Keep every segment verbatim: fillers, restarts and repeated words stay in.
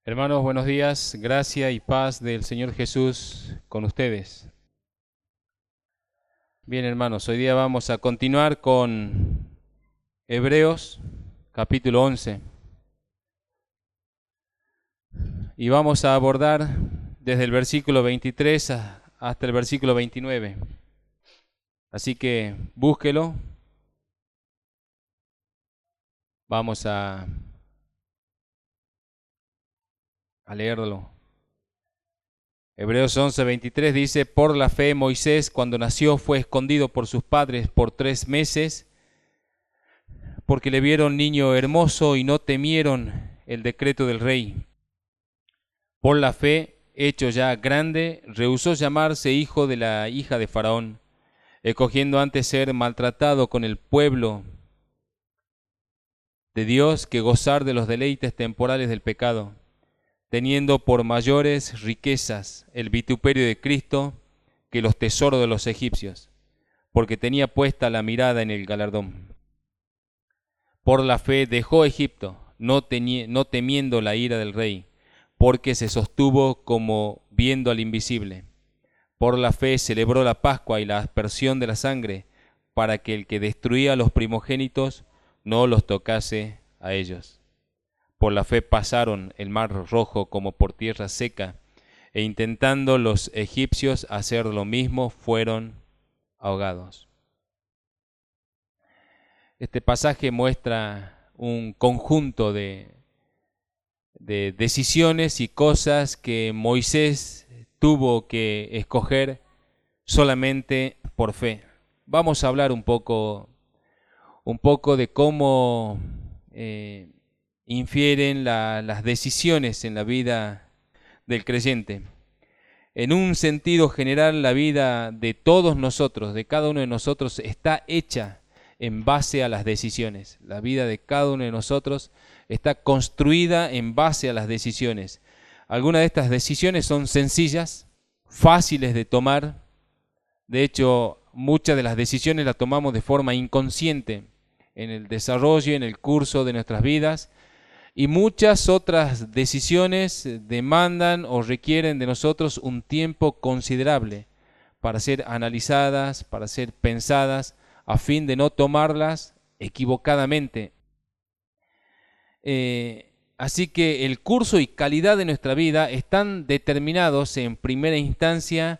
Hermanos, buenos días. Gracia y paz del Señor Jesús con ustedes. Bien, hermanos, hoy día vamos a continuar con Hebreos, capítulo once. Y vamos a abordar desde el versículo veintitrés hasta el versículo veintinueve. Así que búsquelo. Vamos a, a leerlo. Hebreos once, veintitrés dice: Por la fe Moisés, cuando nació, fue escondido por sus padres por tres meses, porque le vieron niño hermoso y no temieron el decreto del rey. Por la fe, hecho ya grande, rehusó llamarse hijo de la hija de Faraón, escogiendo antes ser maltratado con el pueblo de Dios que gozar de los deleites temporales del pecado, teniendo por mayores riquezas el vituperio de Cristo que los tesoros de los egipcios, porque tenía puesta la mirada en el galardón. Por la fe dejó Egipto, no, teni- no temiendo la ira del rey, porque se sostuvo como viendo al invisible. Por la fe celebró la Pascua y la aspersión de la sangre, para que el que destruía a los primogénitos no los tocase a ellos. Por la fe pasaron el mar rojo como por tierra seca, e intentando los egipcios hacer lo mismo, fueron ahogados. Este pasaje muestra un conjunto de, de decisiones y cosas que Moisés tuvo que escoger solamente por fe. Vamos a hablar un poco, un poco de cómo eh, infieren la, las decisiones en la vida del creyente. En un sentido general, la vida de todos nosotros, de cada uno de nosotros, está hecha en base a las decisiones. La vida de cada uno de nosotros está construida en base a las decisiones. Algunas de estas decisiones son sencillas, fáciles de tomar. De hecho, muchas de las decisiones las tomamos de forma inconsciente en el desarrollo, en el curso de nuestras vidas. Y muchas otras decisiones demandan o requieren de nosotros un tiempo considerable para ser analizadas, para ser pensadas, a fin de no tomarlas equivocadamente. Eh, así que el curso y calidad de nuestra vida están determinados en primera instancia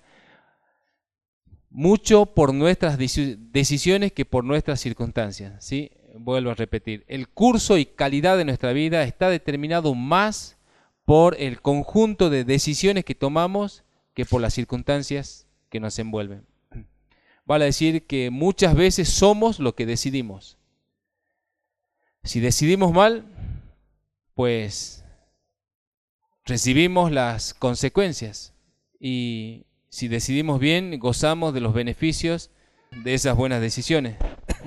mucho por nuestras decisiones que por nuestras circunstancias, ¿sí? Vuelvo a repetir, el curso y calidad de nuestra vida está determinado más por el conjunto de decisiones que tomamos que por las circunstancias que nos envuelven. Vale decir que muchas veces somos lo que decidimos. Si decidimos mal, pues recibimos las consecuencias, y si decidimos bien, gozamos de los beneficios de esas buenas decisiones.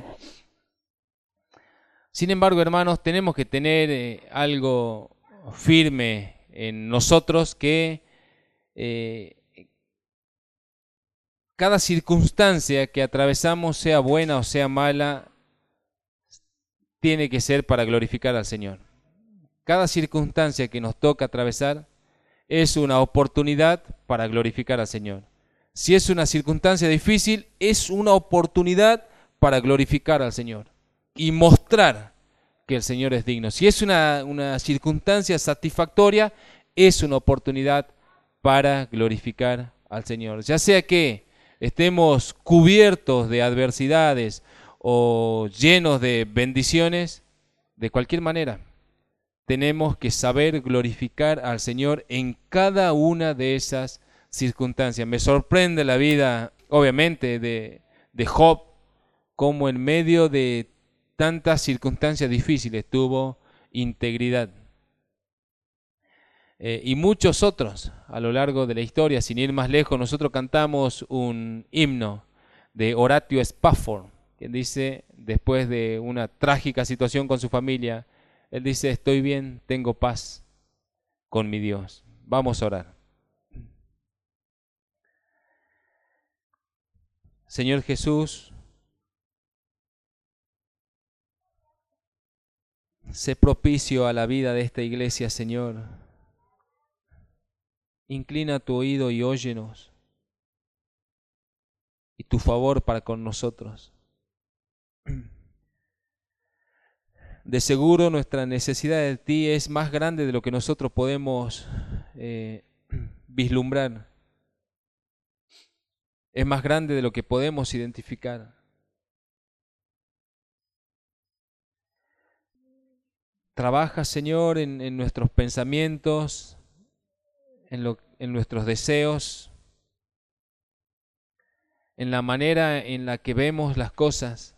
Sin embargo, hermanos, tenemos que tener eh, algo firme en nosotros, que eh, cada circunstancia que atravesamos, sea buena o sea mala, tiene que ser para glorificar al Señor. Cada circunstancia que nos toca atravesar es una oportunidad para glorificar al Señor. Si es una circunstancia difícil, es una oportunidad para glorificar al Señor y mostrar que el Señor es digno. Si es una, una circunstancia satisfactoria, es una oportunidad para glorificar al Señor. Ya sea que estemos cubiertos de adversidades o llenos de bendiciones, de cualquier manera, tenemos que saber glorificar al Señor en cada una de esas circunstancias. Me sorprende la vida, obviamente, de, de Job, como en medio de tantas circunstancias difíciles tuvo integridad. Eh, y muchos otros a lo largo de la historia. Sin ir más lejos, nosotros cantamos un himno de Horatio Spafford, quien dice, después de una trágica situación con su familia, él dice: estoy bien, tengo paz con mi Dios. Vamos a orar. Señor Jesús, sé propicio a la vida de esta iglesia, Señor. inclina tu oído y óyenos, y tu favor para con nosotros. De seguro nuestra necesidad de ti es más grande de lo que nosotros podemos eh, vislumbrar. Es más grande de lo que podemos identificar. Trabaja, Señor, en, en nuestros pensamientos, en, lo, en nuestros deseos, en la manera en la que vemos las cosas.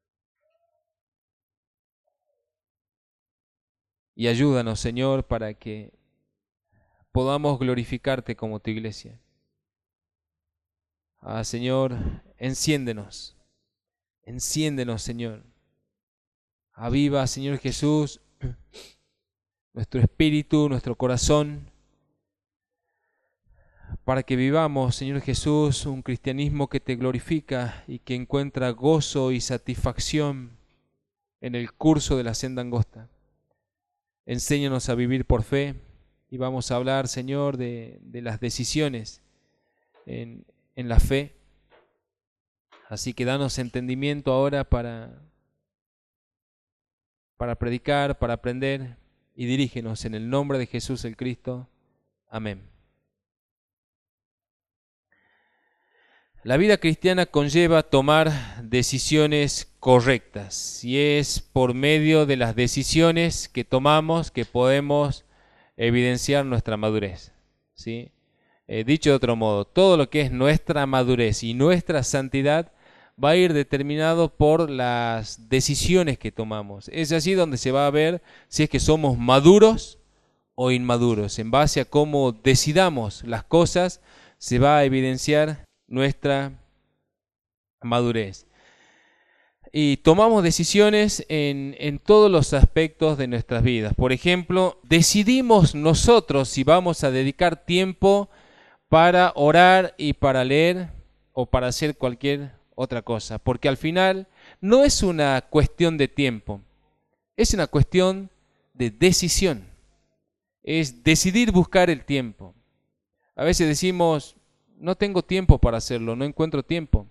Y ayúdanos, Señor, para que podamos glorificarte como tu iglesia. Ah, Señor, enciéndenos, enciéndenos, Señor. Aviva, Señor Jesús, nuestro espíritu, nuestro corazón, para que vivamos, Señor Jesús, un cristianismo que te glorifica y que encuentra gozo y satisfacción en el curso de la senda angosta. Enséñanos a vivir por fe y vamos a hablar, Señor, de, de las decisiones en, en la fe. Así que danos entendimiento ahora para, para predicar, para aprender, y dirígenos en el nombre de Jesús el Cristo. Amén. La vida cristiana conlleva tomar decisiones correctas y es por medio de las decisiones que tomamos que podemos evidenciar nuestra madurez, ¿sí? Eh, dicho de otro modo, todo lo que es nuestra madurez y nuestra santidad va a ir determinado por las decisiones que tomamos. Es así donde se va a ver si es que somos maduros o inmaduros. En base a cómo decidamos las cosas, se va a evidenciar nuestra madurez. Y tomamos decisiones en, en todos los aspectos de nuestras vidas. Por ejemplo, decidimos nosotros si vamos a dedicar tiempo para orar y para leer o para hacer cualquier otra cosa. Porque al final no es una cuestión de tiempo, es una cuestión de decisión. Es decidir buscar el tiempo. A veces decimos, no tengo tiempo para hacerlo, no encuentro tiempo.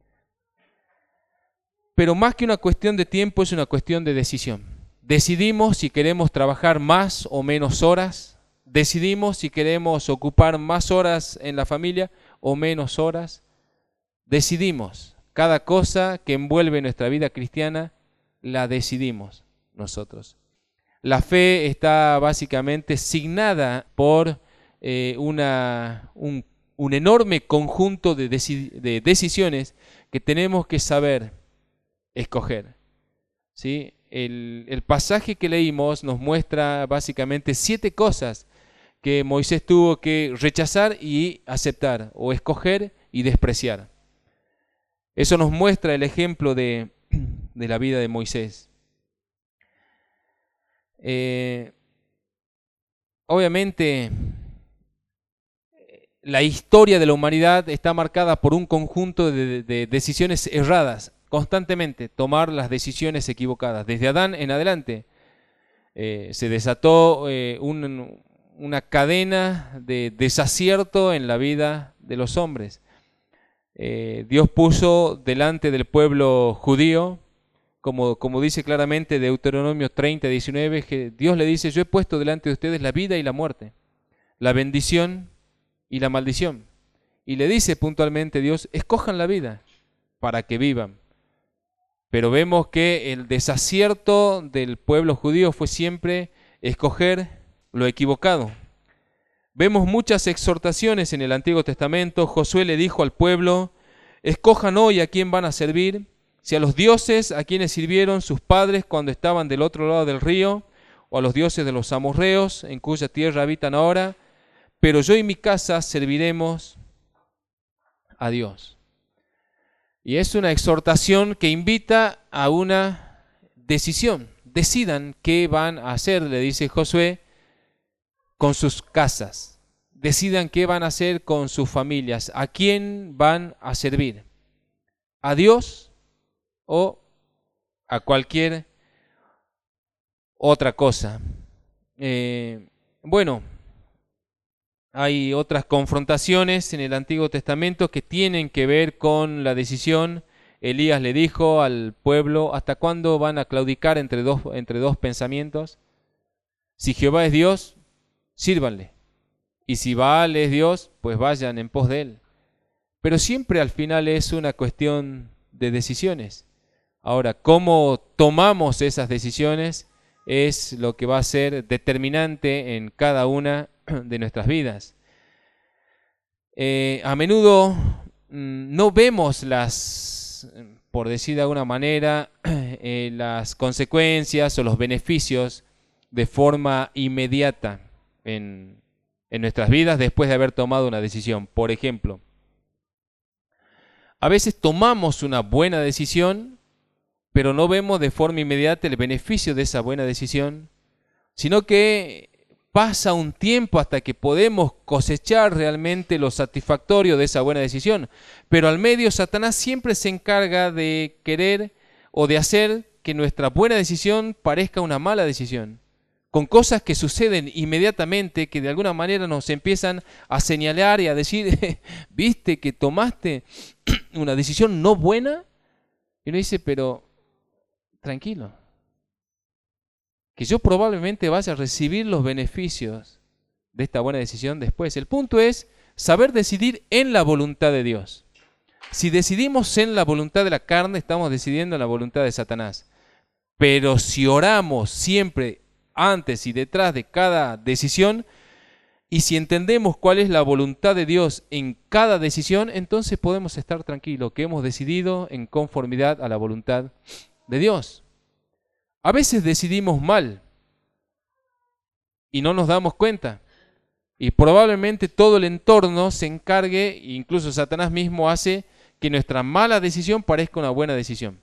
Pero más que una cuestión de tiempo, es una cuestión de decisión. Decidimos si queremos trabajar más o menos horas, decidimos si queremos ocupar más horas en la familia o menos horas. Decidimos, cada cosa que envuelve nuestra vida cristiana, la decidimos nosotros. La fe está básicamente signada por eh, una, un, un enorme conjunto de, deci- de decisiones que tenemos que saber escoger, ¿sí? El, el pasaje que leímos nos muestra básicamente siete cosas que Moisés tuvo que rechazar y aceptar, o escoger y despreciar. Eso nos muestra el ejemplo de, de la vida de Moisés. Eh, obviamente, la historia de la humanidad está marcada por un conjunto de, de decisiones erradas, constantemente tomar las decisiones equivocadas. Desde Adán en adelante eh, se desató eh, un, una cadena de desacierto en la vida de los hombres. Eh, Dios puso delante del pueblo judío, como, como dice claramente Deuteronomio treinta, diecinueve, que Dios le dice, yo he puesto delante de ustedes la vida y la muerte, la bendición y la maldición. Y le dice puntualmente Dios, escojan la vida para que vivan. Pero vemos que el desacierto del pueblo judío fue siempre escoger lo equivocado. Vemos muchas exhortaciones en el Antiguo Testamento. Josué le dijo al pueblo, escojan hoy a quién van a servir, si a los dioses a quienes sirvieron sus padres cuando estaban del otro lado del río, o a los dioses de los amorreos, en cuya tierra habitan ahora, pero yo y mi casa serviremos a Dios. Y es una exhortación que invita a una decisión. Decidan qué van a hacer, le dice Josué, con sus casas. Decidan qué van a hacer con sus familias. ¿A quién van a servir? ¿A Dios o a cualquier otra cosa? Eh, bueno, hay otras confrontaciones en el Antiguo Testamento que tienen que ver con la decisión. Elías le dijo al pueblo, ¿hasta cuándo van a claudicar entre dos, entre dos pensamientos? Si Jehová es Dios, sírvanle. Y si Baal es Dios, pues vayan en pos de él. Pero siempre al final es una cuestión de decisiones. Ahora, cómo tomamos esas decisiones es lo que va a ser determinante en cada una de nuestras vidas. Eh, a menudo mmm, no vemos las, por decir de alguna manera, eh, las consecuencias o los beneficios de forma inmediata en, en nuestras vidas después de haber tomado una decisión. Por ejemplo, a veces tomamos una buena decisión, pero no vemos de forma inmediata el beneficio de esa buena decisión, sino que pasa un tiempo hasta que podemos cosechar realmente lo satisfactorio de esa buena decisión. Pero al medio, Satanás siempre se encarga de querer o de hacer que nuestra buena decisión parezca una mala decisión, con cosas que suceden inmediatamente, que de alguna manera nos empiezan a señalar y a decir, ¿viste que tomaste una decisión no buena? Y uno dice, pero tranquilo, que yo probablemente vaya a recibir los beneficios de esta buena decisión después. El punto es saber decidir en la voluntad de Dios. Si decidimos en la voluntad de la carne, estamos decidiendo en la voluntad de Satanás. Pero si oramos siempre antes y detrás de cada decisión, y si entendemos cuál es la voluntad de Dios en cada decisión, entonces podemos estar tranquilos que hemos decidido en conformidad a la voluntad de Dios. A veces decidimos mal y no nos damos cuenta. Y probablemente todo el entorno se encargue, incluso Satanás mismo hace que nuestra mala decisión parezca una buena decisión.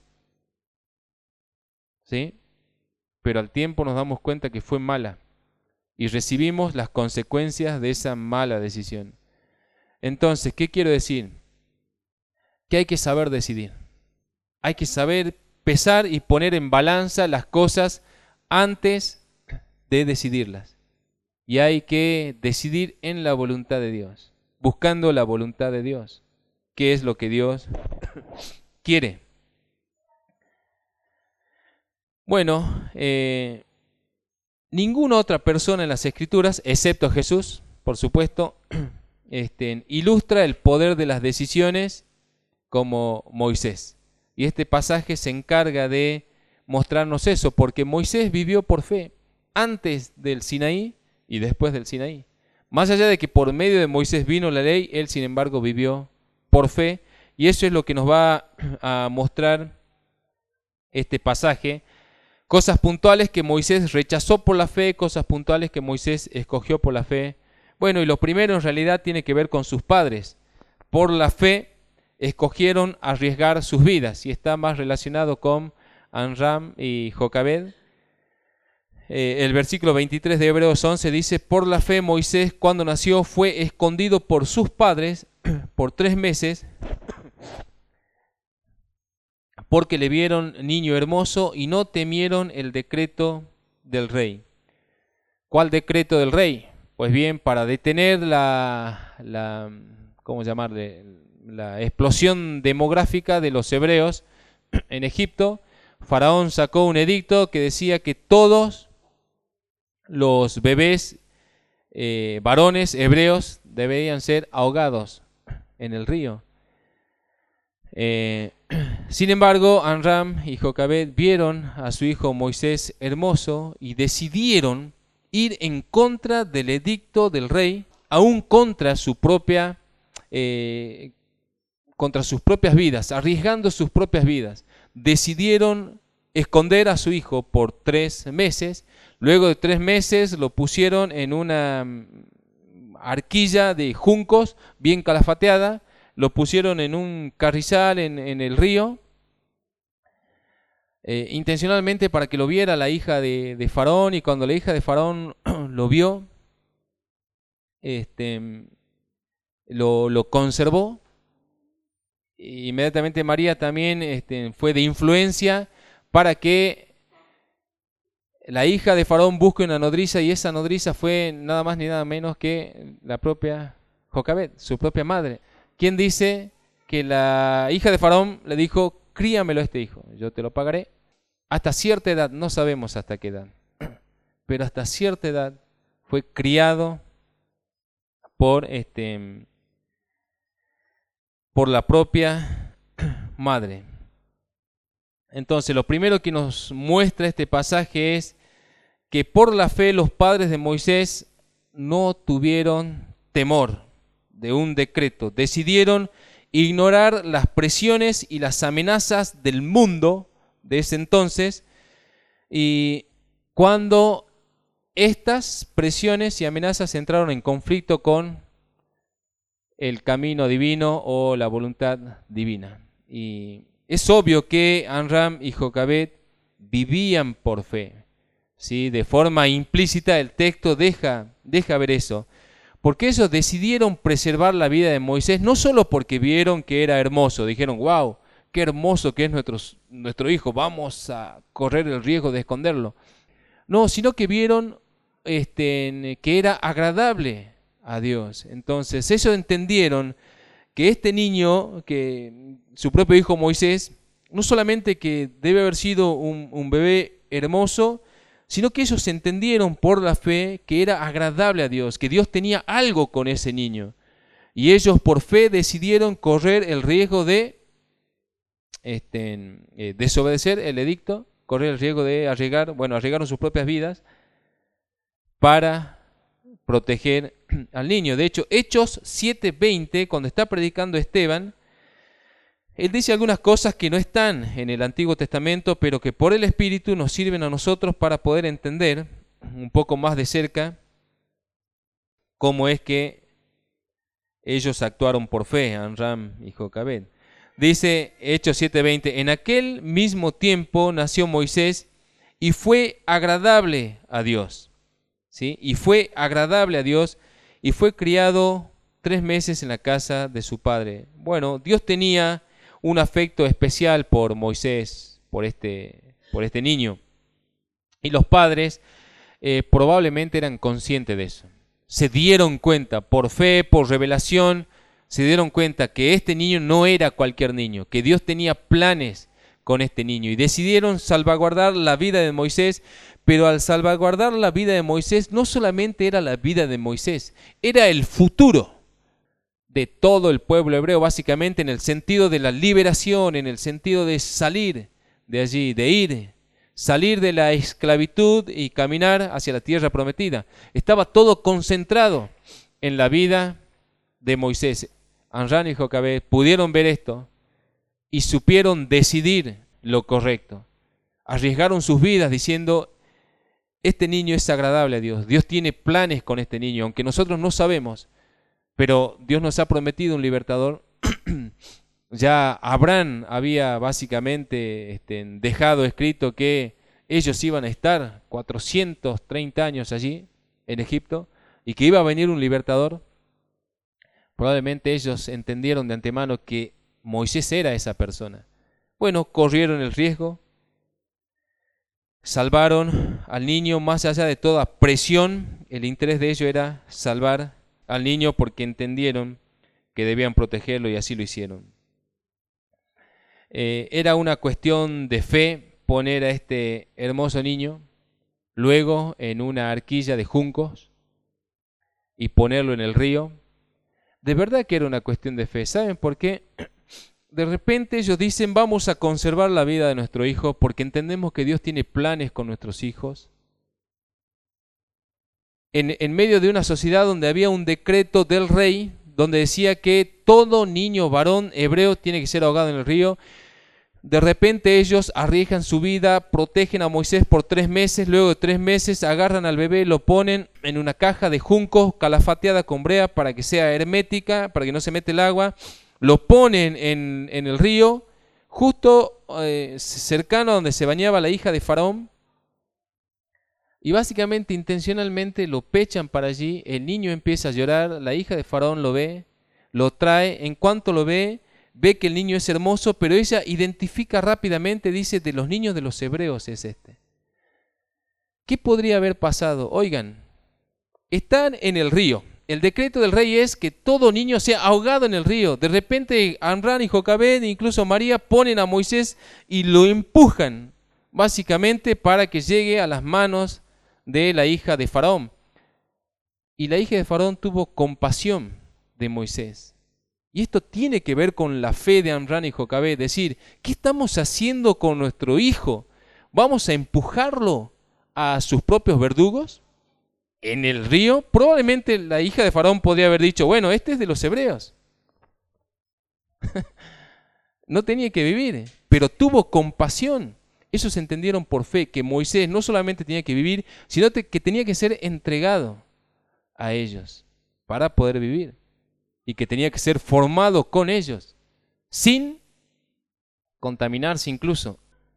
¿Sí? Pero al tiempo nos damos cuenta que fue mala y recibimos las consecuencias de esa mala decisión. Entonces, ¿qué quiero decir? Que hay que saber decidir. Hay que saber pesar y poner en balanza las cosas antes de decidirlas. Y hay que decidir en la voluntad de Dios, buscando la voluntad de Dios. ¿Qué es lo que Dios quiere? Bueno, eh, ninguna otra persona en las Escrituras, excepto Jesús, por supuesto, este, ilustra el poder de las decisiones como Moisés. Y este pasaje se encarga de mostrarnos eso, porque Moisés vivió por fe antes del Sinaí y después del Sinaí. Más allá de que por medio de Moisés vino la ley, él sin embargo vivió por fe, y eso es lo que nos va a mostrar este pasaje. Cosas puntuales que Moisés rechazó por la fe, cosas puntuales que Moisés escogió por la fe. Bueno, y lo primero en realidad tiene que ver con sus padres. Por la fe escogieron arriesgar sus vidas, y está más relacionado con Amram y Jocabed. Eh, el versículo veintitrés de Hebreos once dice, por la fe Moisés cuando nació fue escondido por sus padres por tres meses, porque le vieron niño hermoso y no temieron el decreto del rey. ¿Cuál decreto del rey? Pues bien, para detener la, la ¿cómo llamarle? la explosión demográfica de los hebreos en Egipto, Faraón sacó un edicto que decía que todos los bebés eh, varones hebreos debían ser ahogados en el río. Eh, sin embargo, Amram y Jocabed vieron a su hijo Moisés hermoso y decidieron ir en contra del edicto del rey, aún contra su propia eh, contra sus propias vidas, arriesgando sus propias vidas. Decidieron esconder a su hijo por tres meses. Luego de tres meses lo pusieron en una arquilla de juncos bien calafateada, lo pusieron en un carrizal en, en el río, eh, intencionalmente para que lo viera la hija de, de Faraón, y cuando la hija de Faraón lo vio, este, lo, lo conservó. Inmediatamente María también este, fue de influencia para que la hija de Faraón busca una nodriza y esa nodriza fue nada más ni nada menos que la propia Jocabed, su propia madre. ¿Quién dice que la hija de Faraón le dijo, críamelo a este hijo, yo te lo pagaré? Hasta cierta edad, no sabemos hasta qué edad, pero hasta cierta edad fue criado por, este, por la propia madre. Entonces, lo primero que nos muestra este pasaje es que por la fe los padres de Moisés no tuvieron temor de un decreto. Decidieron ignorar las presiones y las amenazas del mundo de ese entonces, y cuando estas presiones y amenazas entraron en conflicto con el camino divino o la voluntad divina. Y es obvio que Amram y Jocabed vivían por fe, ¿sí? De forma implícita el texto deja, deja ver eso. Porque ellos decidieron preservar la vida de Moisés, no solo porque vieron que era hermoso, dijeron, wow, qué hermoso que es nuestro, nuestro hijo, vamos a correr el riesgo de esconderlo. No, sino que vieron este, que era agradable a Dios. Entonces ellos entendieron que este niño, que su propio hijo Moisés, no solamente que debe haber sido un, un bebé hermoso, sino que ellos entendieron por la fe que era agradable a Dios, que Dios tenía algo con ese niño. Y ellos por fe decidieron correr el riesgo de este, eh, desobedecer el edicto, correr el riesgo de arriesgar, bueno, arriesgaron sus propias vidas para proteger al niño. De hecho, Hechos siete veinte, cuando está predicando Esteban, él dice algunas cosas que no están en el Antiguo Testamento, pero que por el Espíritu nos sirven a nosotros para poder entender un poco más de cerca cómo es que ellos actuaron por fe, Amram y Jocabed. Dice Hechos siete veinte, en aquel mismo tiempo nació Moisés y fue agradable a Dios, ¿sí? Y fue agradable a Dios y fue criado tres meses en la casa de su padre. Bueno, Dios tenía un afecto especial por Moisés, por este, por este niño. Y los padres eh, probablemente eran conscientes de eso. Se dieron cuenta, por fe, por revelación, se dieron cuenta que este niño no era cualquier niño, que Dios tenía planes con este niño. Y decidieron salvaguardar la vida de Moisés, pero al salvaguardar la vida de Moisés, no solamente era la vida de Moisés, era el futuro de todo el pueblo hebreo, básicamente en el sentido de la liberación, en el sentido de salir de allí, de ir, salir de la esclavitud y caminar hacia la tierra prometida. Estaba todo concentrado en la vida de Moisés. Amram y Jocabed pudieron ver esto y supieron decidir lo correcto. Arriesgaron sus vidas diciendo, este niño es agradable a Dios, Dios tiene planes con este niño, aunque nosotros no sabemos. Pero Dios nos ha prometido un libertador. Ya Abraham había básicamente este, dejado escrito que ellos iban a estar cuatrocientos treinta años allí en Egipto y que iba a venir un libertador. Probablemente ellos entendieron de antemano que Moisés era esa persona. Bueno, corrieron el riesgo, salvaron al niño más allá de toda presión. El interés de ellos era salvar al niño porque entendieron que debían protegerlo y así lo hicieron. Eh, era una cuestión de fe poner a este hermoso niño luego en una arquilla de juncos y ponerlo en el río. De verdad que era una cuestión de fe. ¿Saben por qué? De repente ellos dicen, vamos a conservar la vida de nuestro hijo porque entendemos que Dios tiene planes con nuestros hijos. En, en medio de una sociedad donde había un decreto del rey, donde decía que todo niño varón hebreo tiene que ser ahogado en el río, de repente ellos arriesgan su vida, protegen a Moisés por tres meses, luego de tres meses agarran al bebé, lo ponen en una caja de juncos calafateada con brea para que sea hermética, para que no se mete el agua, lo ponen en, en el río, justo eh, cercano a donde se bañaba la hija de Faraón, y básicamente, intencionalmente lo pechan para allí, el niño empieza a llorar, la hija de Faraón lo ve, lo trae, en cuanto lo ve, ve que el niño es hermoso, pero ella identifica rápidamente, dice, de los niños de los hebreos es este. ¿Qué podría haber pasado? Oigan, están en el río. El decreto del rey es que todo niño sea ahogado en el río. De repente Amram y Jocabed, incluso María, ponen a Moisés y lo empujan, básicamente para que llegue a las manos de la hija de Faraón. Y la hija de Faraón tuvo compasión de Moisés. Y esto tiene que ver con la fe de Amram y Jocabed. Es decir, ¿qué estamos haciendo con nuestro hijo? ¿Vamos a empujarlo a sus propios verdugos en el río? Probablemente la hija de Faraón podría haber dicho, bueno, este es de los hebreos. No tenía que vivir, pero tuvo compasión. Esos entendieron por fe que Moisés no solamente tenía que vivir, sino que tenía que ser entregado a ellos para poder vivir. Y que tenía que ser formado con ellos, sin contaminarse incluso.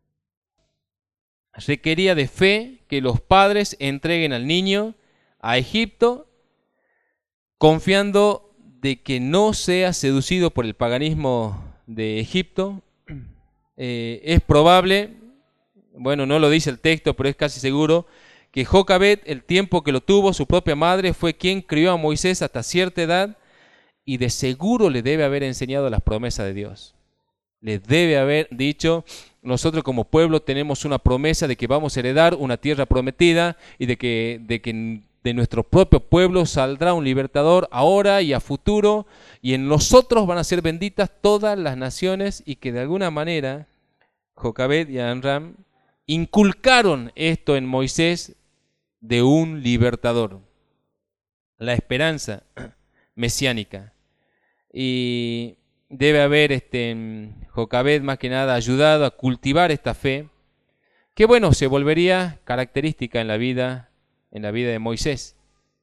Requería de fe que los padres entreguen al niño a Egipto, confiando de que no sea seducido por el paganismo de Egipto. Eh, es probable, bueno, no lo dice el texto, pero es casi seguro, que Jocabed, el tiempo que lo tuvo su propia madre, fue quien crió a Moisés hasta cierta edad, y de seguro le debe haber enseñado las promesas de Dios. Le debe haber dicho, nosotros como pueblo tenemos una promesa de que vamos a heredar una tierra prometida y de que, de que de nuestro propio pueblo saldrá un libertador ahora y a futuro, y en nosotros van a ser benditas todas las naciones, y que de alguna manera Jocabed y Amram inculcaron esto en Moisés de un libertador, la esperanza mesiánica. Y debe haber este, Jocabed más que nada ayudado a cultivar esta fe, que bueno, se volvería característica en la vida, en la vida de Moisés.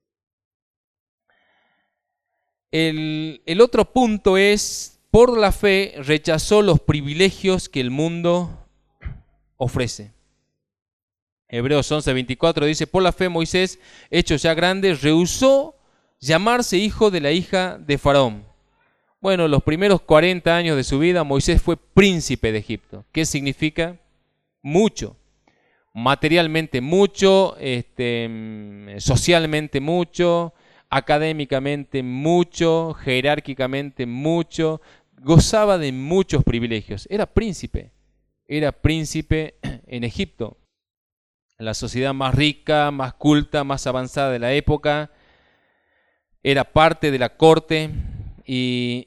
El, el otro punto es, por la fe rechazó los privilegios que el mundo ofrece. Hebreos once veinticuatro dice, por la fe Moisés, hecho ya grande, rehusó llamarse hijo de la hija de Faraón. Bueno, los primeros cuarenta años de su vida, Moisés fue príncipe de Egipto. ¿Qué significa? Mucho. Materialmente mucho, este, socialmente mucho, académicamente mucho, jerárquicamente mucho. Gozaba de muchos privilegios. Era príncipe. Era príncipe en Egipto. La sociedad más rica, más culta, más avanzada de la época. Era parte de la corte. Y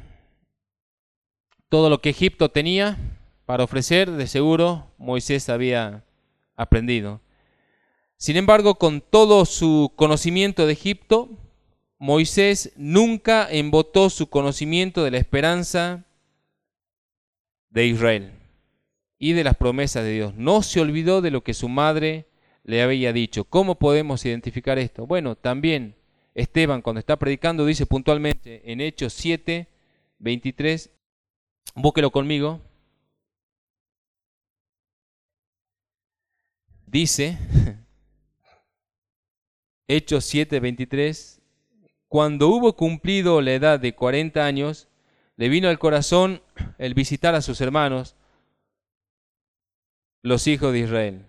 todo lo que Egipto tenía para ofrecer, de seguro, Moisés había aprendido. Sin embargo, con todo su conocimiento de Egipto, Moisés nunca embotó su conocimiento de la esperanza de Israel y de las promesas de Dios. No se olvidó de lo que su madre le había dicho. ¿Cómo podemos identificar esto? Bueno, también Esteban, cuando está predicando, dice puntualmente en Hechos siete, veintitrés, búsquelo conmigo, dice, Hechos siete, veintitrés, cuando hubo cumplido la edad de cuarenta años, le vino al corazón el visitar a sus hermanos, los hijos de Israel.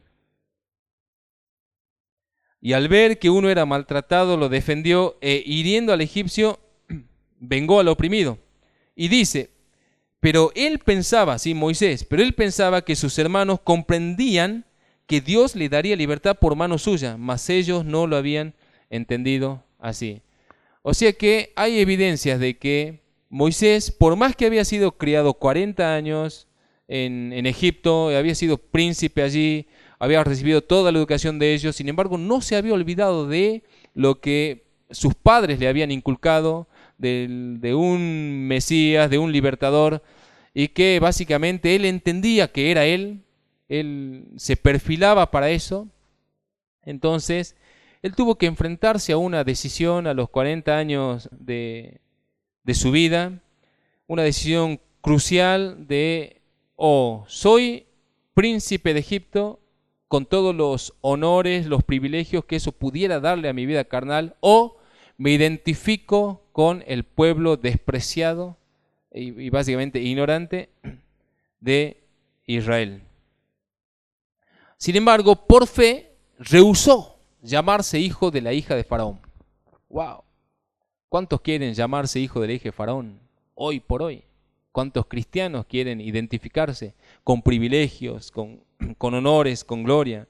Y al ver que uno era maltratado, lo defendió, e hiriendo al egipcio, vengó al oprimido. Y dice, pero él pensaba, sí, Moisés, pero él pensaba que sus hermanos comprendían que Dios le daría libertad por mano suya, mas ellos no lo habían entendido así. O sea que hay evidencias de que Moisés, por más que había sido criado cuarenta años en, en Egipto, había sido príncipe allí, había recibido toda la educación de ellos, sin embargo no se había olvidado de lo que sus padres le habían inculcado, de, de un Mesías, de un libertador, y que básicamente él entendía que era él, él se perfilaba para eso. Entonces él tuvo que enfrentarse a una decisión a los cuarenta años de, de su vida, una decisión crucial de, o oh, soy príncipe de Egipto, con todos los honores, los privilegios que eso pudiera darle a mi vida carnal, o me identifico con el pueblo despreciado y, y básicamente ignorante de Israel. Sin embargo, por fe rehusó llamarse hijo de la hija de Faraón. ¡Wow! ¿Cuántos quieren llamarse hijo de la hija de Faraón hoy por hoy? ¿Cuántos cristianos quieren identificarse con privilegios, con, con honores, con gloria?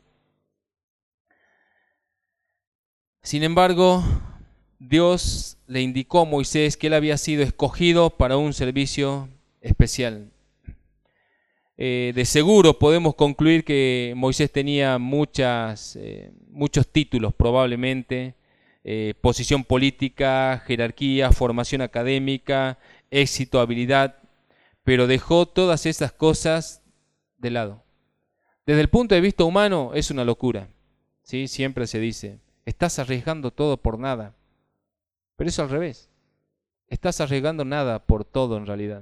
Sin embargo, Dios le indicó a Moisés que él había sido escogido para un servicio especial. Eh, de seguro podemos concluir que Moisés tenía muchas, eh, muchos títulos probablemente, eh, posición política, jerarquía, formación académica, éxito, habilidad, pero dejó todas esas cosas de lado. Desde el punto de vista humano es una locura, ¿sí? Siempre se dice, estás arriesgando todo por nada, pero es al revés, estás arriesgando nada por todo en realidad.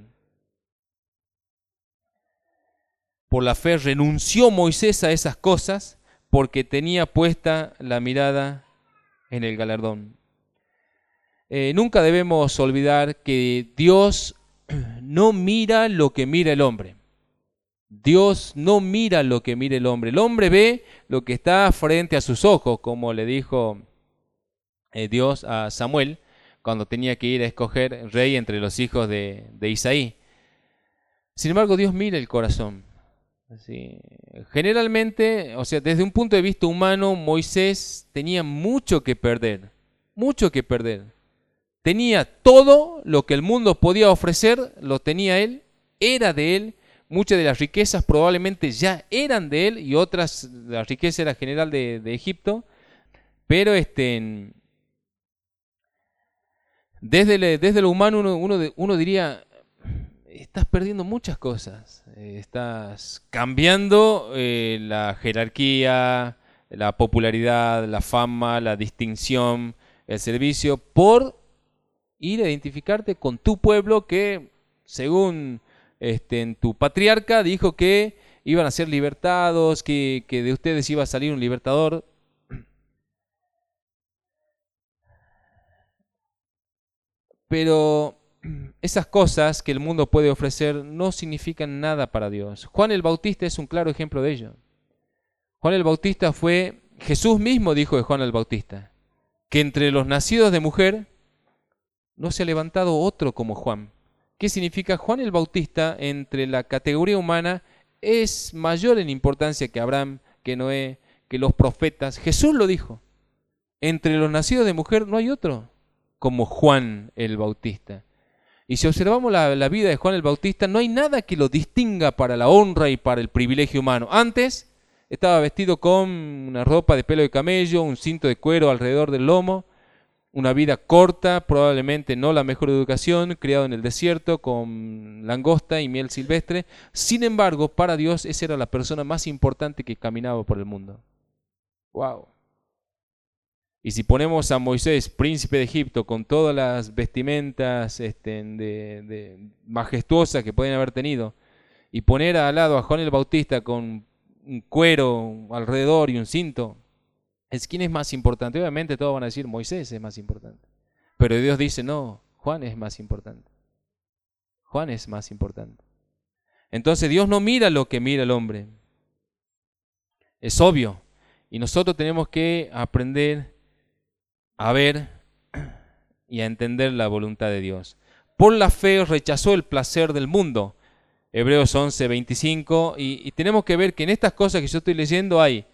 Por la fe renunció Moisés a esas cosas porque tenía puesta la mirada en el galardón. Eh, nunca debemos olvidar que Dios no mira lo que mira el hombre. Dios no mira lo que mira el hombre. El hombre ve lo que está frente a sus ojos, como le dijo eh, Dios a Samuel cuando tenía que ir a escoger rey entre los hijos de, de Isaí. Sin embargo, Dios mira el corazón. Sí. Generalmente, o sea, desde un punto de vista humano, Moisés tenía mucho que perder, mucho que perder. Tenía todo lo que el mundo podía ofrecer, lo tenía él, era de él. Muchas de las riquezas probablemente ya eran de él y otras, la riqueza era general de, de Egipto. Pero este, desde, le, desde lo humano uno, uno, uno diría, estás perdiendo muchas cosas. Estás cambiando eh, la jerarquía, la popularidad, la fama, la distinción, el servicio, por ir a identificarte con tu pueblo que, según este, en tu patriarca, dijo que iban a ser libertados, que, que de ustedes iba a salir un libertador. Pero esas cosas que el mundo puede ofrecer no significan nada para Dios. Juan el Bautista es un claro ejemplo de ello. Juan el Bautista fue, Jesús mismo dijo de Juan el Bautista, que entre los nacidos de mujer no se ha levantado otro como Juan. ¿Qué significa? Juan el Bautista entre la categoría humana es mayor en importancia que Abraham, que Noé, que los profetas. Jesús lo dijo. Entre los nacidos de mujer no hay otro como Juan el Bautista. Y si observamos la, la vida de Juan el Bautista, no hay nada que lo distinga para la honra y para el privilegio humano. Antes estaba vestido con una ropa de pelo de camello, un cinto de cuero alrededor del lomo, una vida corta, probablemente no la mejor educación, criado en el desierto con langosta y miel silvestre. Sin embargo, para Dios esa era la persona más importante que caminaba por el mundo. ¡Wow! Y si ponemos a Moisés, príncipe de Egipto, con todas las vestimentas este, de, de majestuosas que pueden haber tenido, y poner al lado a Juan el Bautista con un cuero alrededor y un cinto, ¿es quién es más importante? Obviamente todos van a decir Moisés es más importante. Pero Dios dice, no, Juan es más importante. Juan es más importante. Entonces Dios no mira lo que mira el hombre. Es obvio. Y nosotros tenemos que aprender a ver y a entender la voluntad de Dios. Por la fe rechazó el placer del mundo. Hebreos once, veinticinco. Y, y tenemos que ver que en estas cosas que yo estoy leyendo hay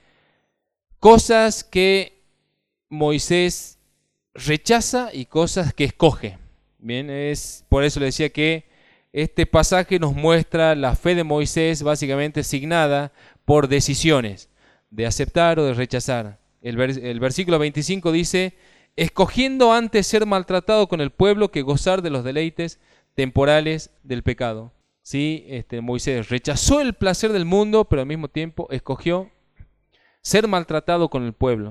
cosas que Moisés rechaza y cosas que escoge. Bien, es por eso le decía que este pasaje nos muestra la fe de Moisés básicamente signada por decisiones de aceptar o de rechazar. El, vers el versículo veinticinco dice, escogiendo antes ser maltratado con el pueblo que gozar de los deleites temporales del pecado. Sí, este, Moisés rechazó el placer del mundo, pero al mismo tiempo escogió ser maltratado con el pueblo.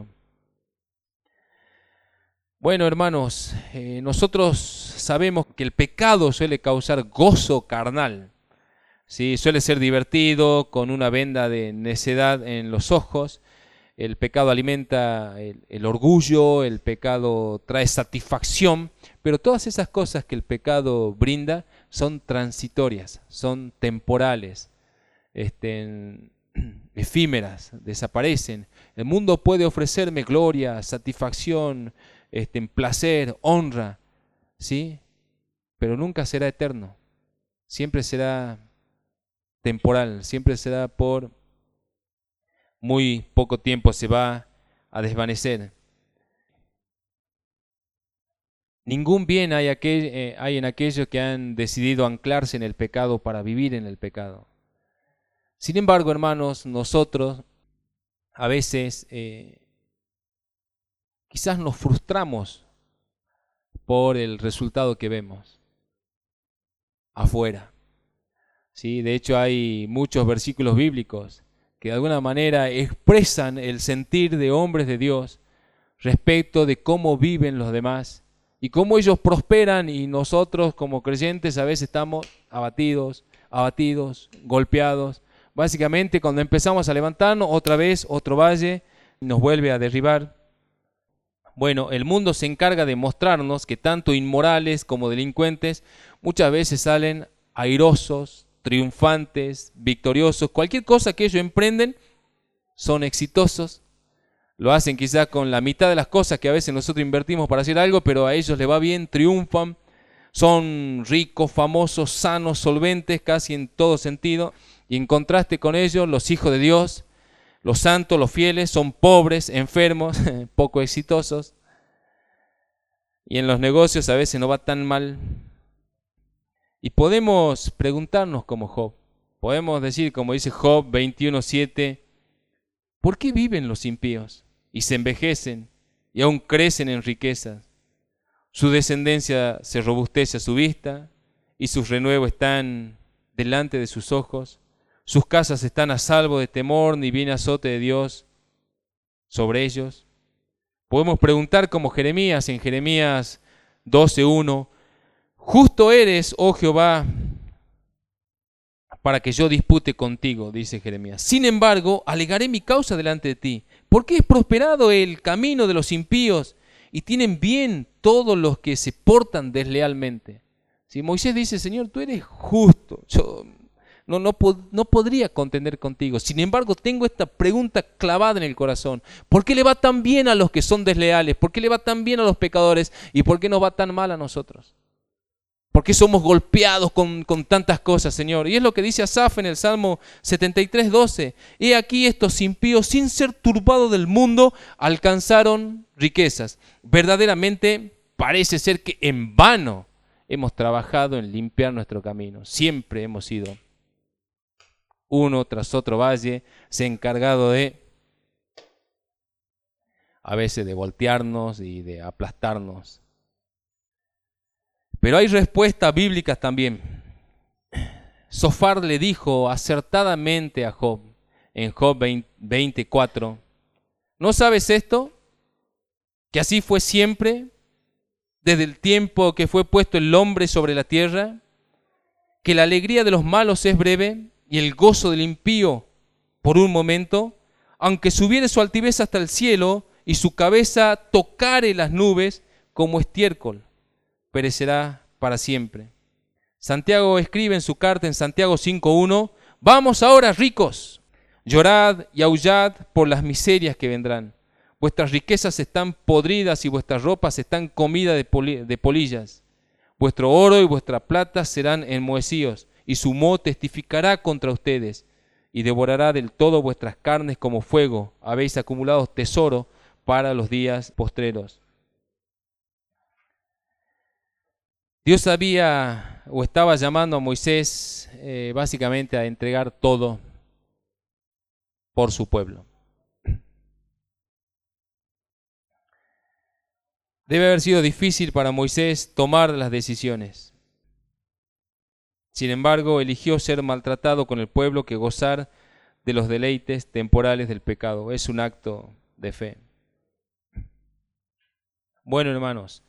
Bueno, hermanos, eh, nosotros sabemos que el pecado suele causar gozo carnal. Sí, suele ser divertido, con una venda de necedad en los ojos. El pecado alimenta el, el orgullo, el pecado trae satisfacción, pero todas esas cosas que el pecado brinda son transitorias, son temporales. Este, efímeras, desaparecen. El mundo puede ofrecerme gloria, satisfacción, este, placer, honra, ¿sí? Pero nunca será eterno. Siempre será temporal, siempre será por muy poco tiempo, se va a desvanecer. Ningún bien hay, aquel, eh, hay en aquellos que han decidido anclarse en el pecado para vivir en el pecado. Sin embargo, hermanos, nosotros a veces eh, quizás nos frustramos por el resultado que vemos afuera. ¿Sí? De hecho, hay muchos versículos bíblicos que de alguna manera expresan el sentir de hombres de Dios respecto de cómo viven los demás y cómo ellos prosperan, y nosotros como creyentes a veces estamos abatidos, abatidos, golpeados. Básicamente, cuando empezamos a levantarnos, otra vez otro valle nos vuelve a derribar. Bueno, el mundo se encarga de mostrarnos que tanto inmorales como delincuentes muchas veces salen airosos, triunfantes, victoriosos. Cualquier cosa que ellos emprenden son exitosos. Lo hacen quizás con la mitad de las cosas que a veces nosotros invertimos para hacer algo, pero a ellos les va bien, triunfan, son ricos, famosos, sanos, solventes, casi en todo sentido. Y en contraste con ellos, los hijos de Dios, los santos, los fieles, son pobres, enfermos, poco exitosos. Y en los negocios a veces no va tan mal. Y podemos preguntarnos como Job. Podemos decir, como dice Job veintiuno siete, ¿por qué viven los impíos y se envejecen y aún crecen en riquezas? Su descendencia se robustece a su vista y sus renuevos están delante de sus ojos. Sus casas están a salvo de temor, ni viene azote de Dios sobre ellos. Podemos preguntar como Jeremías en Jeremías doce uno, justo eres, oh Jehová, para que yo dispute contigo, dice Jeremías. Sin embargo, alegaré mi causa delante de ti, porque es prosperado el camino de los impíos y tienen bien todos los que se portan deslealmente. Si Moisés dice, Señor, tú eres justo, yo no, no, no podría contender contigo. Sin embargo, tengo esta pregunta clavada en el corazón. ¿Por qué le va tan bien a los que son desleales? ¿Por qué le va tan bien a los pecadores? ¿Y por qué nos va tan mal a nosotros? ¿Por qué somos golpeados con, con tantas cosas, Señor? Y es lo que dice Asaf en el Salmo setenta y tres doce. He aquí estos impíos, sin ser turbados del mundo, alcanzaron riquezas. Verdaderamente parece ser que en vano hemos trabajado en limpiar nuestro camino. Siempre hemos sido uno tras otro valle, se ha encargado de, a veces, de voltearnos y de aplastarnos. Pero hay respuestas bíblicas también. Sofar le dijo acertadamente a Job, en Job veinticuatro, ¿no sabes esto? Que así fue siempre, desde el tiempo que fue puesto el hombre sobre la tierra, que la alegría de los malos es breve y el gozo del impío por un momento, aunque subiere su altivez hasta el cielo y su cabeza tocare las nubes como estiércol, perecerá para siempre. Santiago escribe en su carta en Santiago cinco uno, vamos ahora ricos, llorad y aullad por las miserias que vendrán. Vuestras riquezas están podridas y vuestras ropas están comidas de, poli de polillas. Vuestro oro y vuestra plata serán enmohecidos, y su moho testificará contra ustedes, y devorará del todo vuestras carnes como fuego. Habéis acumulado tesoro para los días postreros. Dios había o estaba llamando a Moisés eh, básicamente a entregar todo por su pueblo. Debe haber sido difícil para Moisés tomar las decisiones. Sin embargo, eligió ser maltratado con el pueblo que gozar de los deleites temporales del pecado. Es un acto de fe. Bueno, hermanos,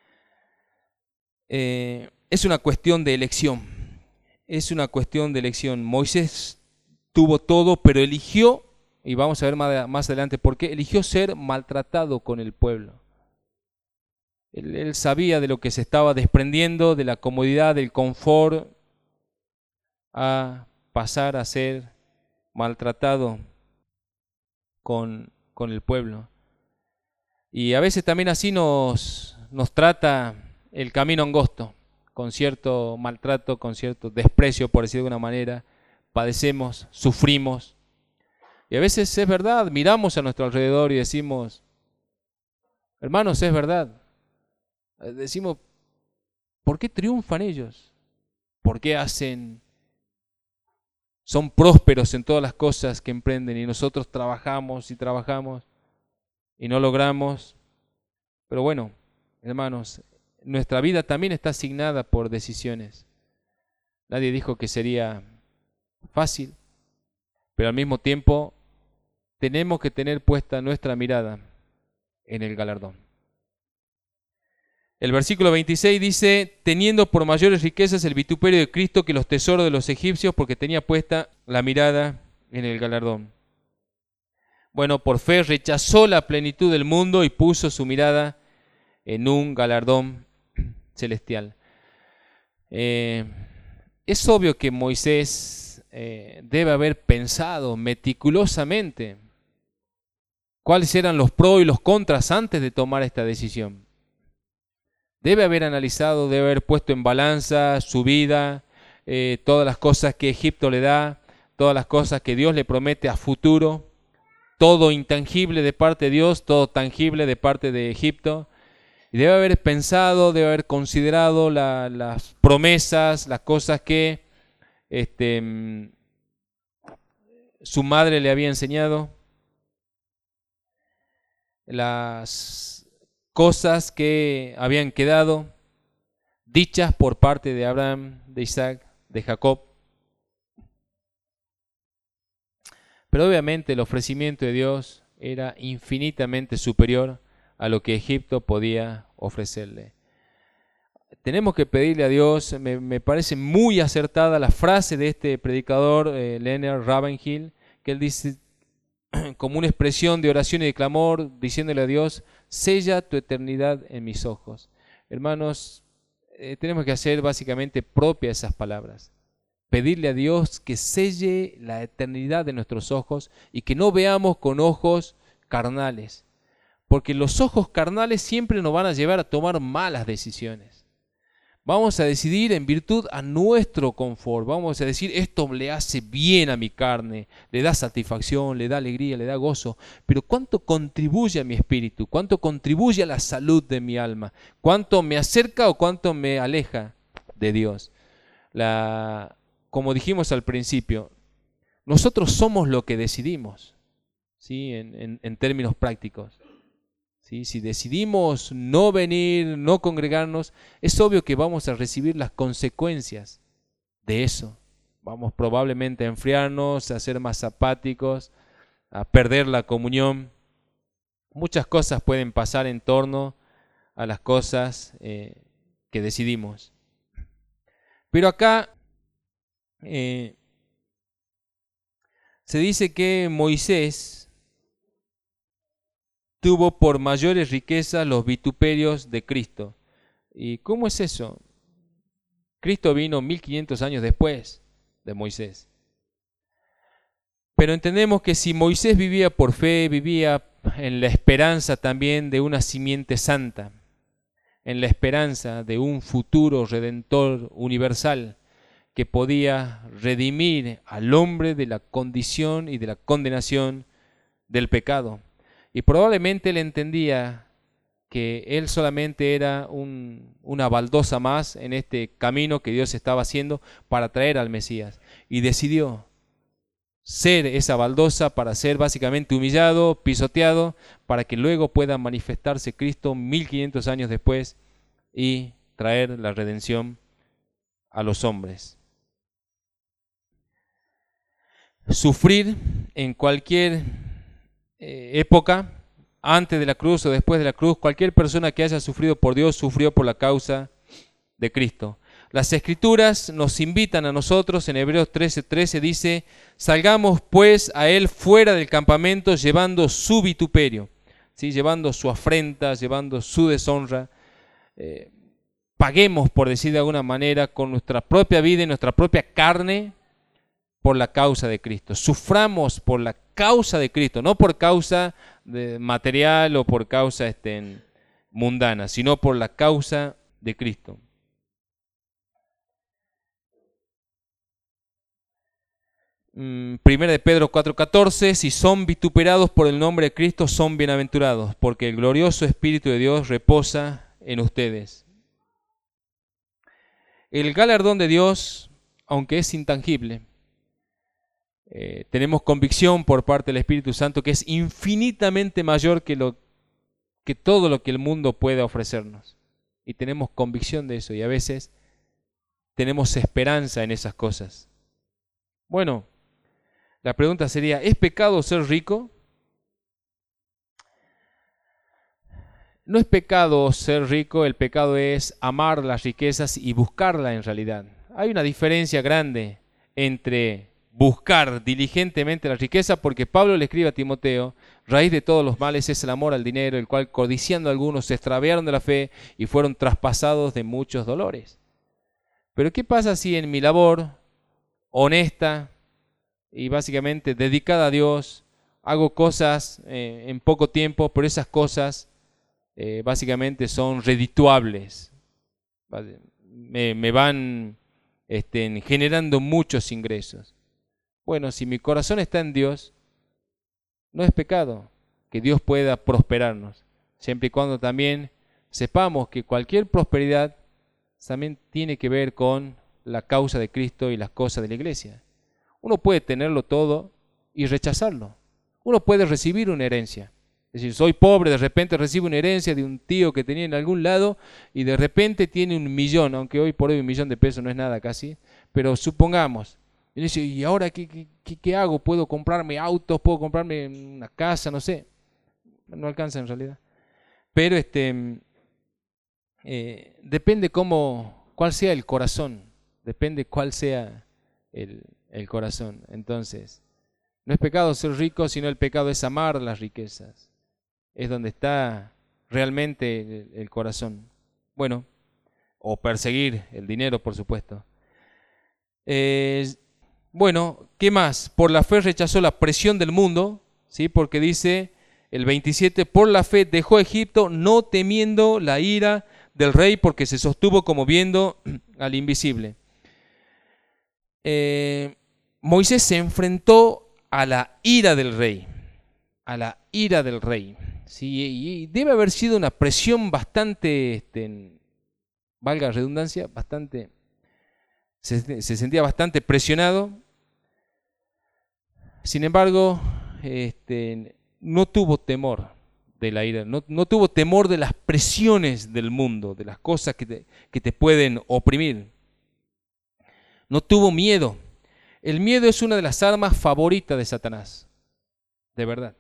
eh, es una cuestión de elección. Es una cuestión de elección. Moisés tuvo todo, pero eligió, y vamos a ver más, más adelante por qué, eligió ser maltratado con el pueblo. Él, él sabía de lo que se estaba desprendiendo, de la comodidad, del confort, a pasar a ser maltratado con, con el pueblo. Y a veces también así nos, nos trata el camino angosto, con cierto maltrato, con cierto desprecio, por decir de alguna manera. Padecemos, sufrimos. Y a veces es verdad, miramos a nuestro alrededor y decimos, hermanos, es verdad. Decimos, ¿por qué triunfan ellos? ¿Por qué hacen, son prósperos en todas las cosas que emprenden y nosotros trabajamos y trabajamos y no logramos? Pero bueno, hermanos, nuestra vida también está asignada por decisiones. Nadie dijo que sería fácil, pero al mismo tiempo tenemos que tener puesta nuestra mirada en el galardón. El versículo veintiséis dice, teniendo por mayores riquezas el vituperio de Cristo que los tesoros de los egipcios, porque tenía puesta la mirada en el galardón. Bueno, por fe rechazó la plenitud del mundo y puso su mirada en un galardón celestial. Eh, es obvio que Moisés eh, debe haber pensado meticulosamente cuáles eran los pros y los contras antes de tomar esta decisión. Debe haber analizado, debe haber puesto en balanza su vida, eh, todas las cosas que Egipto le da, todas las cosas que Dios le promete a futuro, todo intangible de parte de Dios, todo tangible de parte de Egipto. Y debe haber pensado, debe haber considerado la, las promesas, las cosas que este, su madre le había enseñado, las cosas que habían quedado dichas por parte de Abraham, de Isaac, de Jacob. Pero obviamente el ofrecimiento de Dios era infinitamente superior a lo que Egipto podía ofrecerle. Tenemos que pedirle a Dios, me, me parece muy acertada la frase de este predicador, eh, Leonard Ravenhill, que él dice, como una expresión de oración y de clamor, diciéndole a Dios, sella tu eternidad en mis ojos. Hermanos, eh, tenemos que hacer básicamente propias esas palabras. Pedirle a Dios que selle la eternidad de nuestros ojos y que no veamos con ojos carnales. Porque los ojos carnales siempre nos van a llevar a tomar malas decisiones. Vamos a decidir en virtud a nuestro confort. Vamos a decir, esto le hace bien a mi carne, le da satisfacción, le da alegría, le da gozo. Pero ¿cuánto contribuye a mi espíritu? ¿Cuánto contribuye a la salud de mi alma? ¿Cuánto me acerca o cuánto me aleja de Dios? La, como dijimos al principio, nosotros somos lo que decidimos, ¿sí? en, en, en términos prácticos. ¿Sí? Si decidimos no venir, no congregarnos, es obvio que vamos a recibir las consecuencias de eso. Vamos probablemente a enfriarnos, a ser más apáticos, a perder la comunión. Muchas cosas pueden pasar en torno a las cosas eh, que decidimos. Pero acá eh, se dice que Moisés tuvo por mayores riquezas los vituperios de Cristo. ¿Y cómo es eso? Cristo vino mil quinientos años después de Moisés. Pero entendemos que si Moisés vivía por fe, vivía en la esperanza también de una simiente santa, en la esperanza de un futuro redentor universal que podía redimir al hombre de la condición y de la condenación del pecado. Y probablemente él entendía que él solamente era un, una baldosa más en este camino que Dios estaba haciendo para traer al Mesías. Y decidió ser esa baldosa para ser básicamente humillado, pisoteado, para que luego pueda manifestarse Cristo mil quinientos años después y traer la redención a los hombres. Sufrir en cualquier Eh, época, antes de la cruz o después de la cruz, cualquier persona que haya sufrido por Dios, sufrió por la causa de Cristo. Las Escrituras nos invitan a nosotros, en Hebreos trece trece dice, salgamos pues a él fuera del campamento llevando su vituperio, ¿sí? Llevando su afrenta, llevando su deshonra. Eh, paguemos, por decir de alguna manera, con nuestra propia vida y nuestra propia carne, por la causa de Cristo. Suframos por la causa de Cristo, no por causa de material o por causa este, mundana, sino por la causa de Cristo. Primera de Pedro cuatro catorce, si son vituperados por el nombre de Cristo, son bienaventurados, porque el glorioso Espíritu de Dios reposa en ustedes. El galardón de Dios, aunque es intangible, eh, tenemos convicción por parte del Espíritu Santo que es infinitamente mayor que, lo, que todo lo que el mundo puede ofrecernos. Y tenemos convicción de eso, y a veces tenemos esperanza en esas cosas. Bueno, la pregunta sería, ¿es pecado ser rico? No es pecado ser rico, el pecado es amar las riquezas y buscarla en realidad. Hay una diferencia grande entre buscar diligentemente la riqueza, porque Pablo le escribe a Timoteo, raíz de todos los males es el amor al dinero, el cual codiciando algunos se extraviaron de la fe y fueron traspasados de muchos dolores. Pero ¿qué pasa si en mi labor honesta y básicamente dedicada a Dios, hago cosas eh, en poco tiempo, pero esas cosas eh, básicamente son redituables, me, me van este, generando muchos ingresos? Bueno, si mi corazón está en Dios, no es pecado que Dios pueda prosperarnos, siempre y cuando también sepamos que cualquier prosperidad también tiene que ver con la causa de Cristo y las cosas de la iglesia. Uno puede tenerlo todo y rechazarlo. Uno puede recibir una herencia. Es decir, soy pobre, de repente recibo una herencia de un tío que tenía en algún lado y de repente tiene un millón, aunque hoy por hoy un millón de pesos no es nada casi, pero supongamos. Y dice, ¿y ahora qué, qué, qué hago? ¿Puedo comprarme autos? ¿Puedo comprarme una casa? No sé. No alcanza en realidad. Pero este, eh, depende cómo, cuál sea el corazón. Depende cuál sea el... el corazón. Entonces, no es pecado ser rico, sino el pecado es amar las riquezas. Es donde está realmente el, el corazón. Bueno, o perseguir el dinero, por supuesto. Eh, bueno, ¿qué más? Por la fe rechazó la presión del mundo, ¿sí? Porque dice el veintisiete, por la fe dejó Egipto, no temiendo la ira del rey, porque se sostuvo como viendo al invisible. Eh, Moisés se enfrentó a la ira del rey, a la ira del rey, ¿sí? Y debe haber sido una presión bastante, este, valga la redundancia, bastante, se, se sentía bastante presionado. Sin embargo, este, no tuvo temor de la ira, no, no tuvo temor de las presiones del mundo, de las cosas que te, que te pueden oprimir. No tuvo miedo. El miedo es una de las armas favoritas de Satanás, de verdad.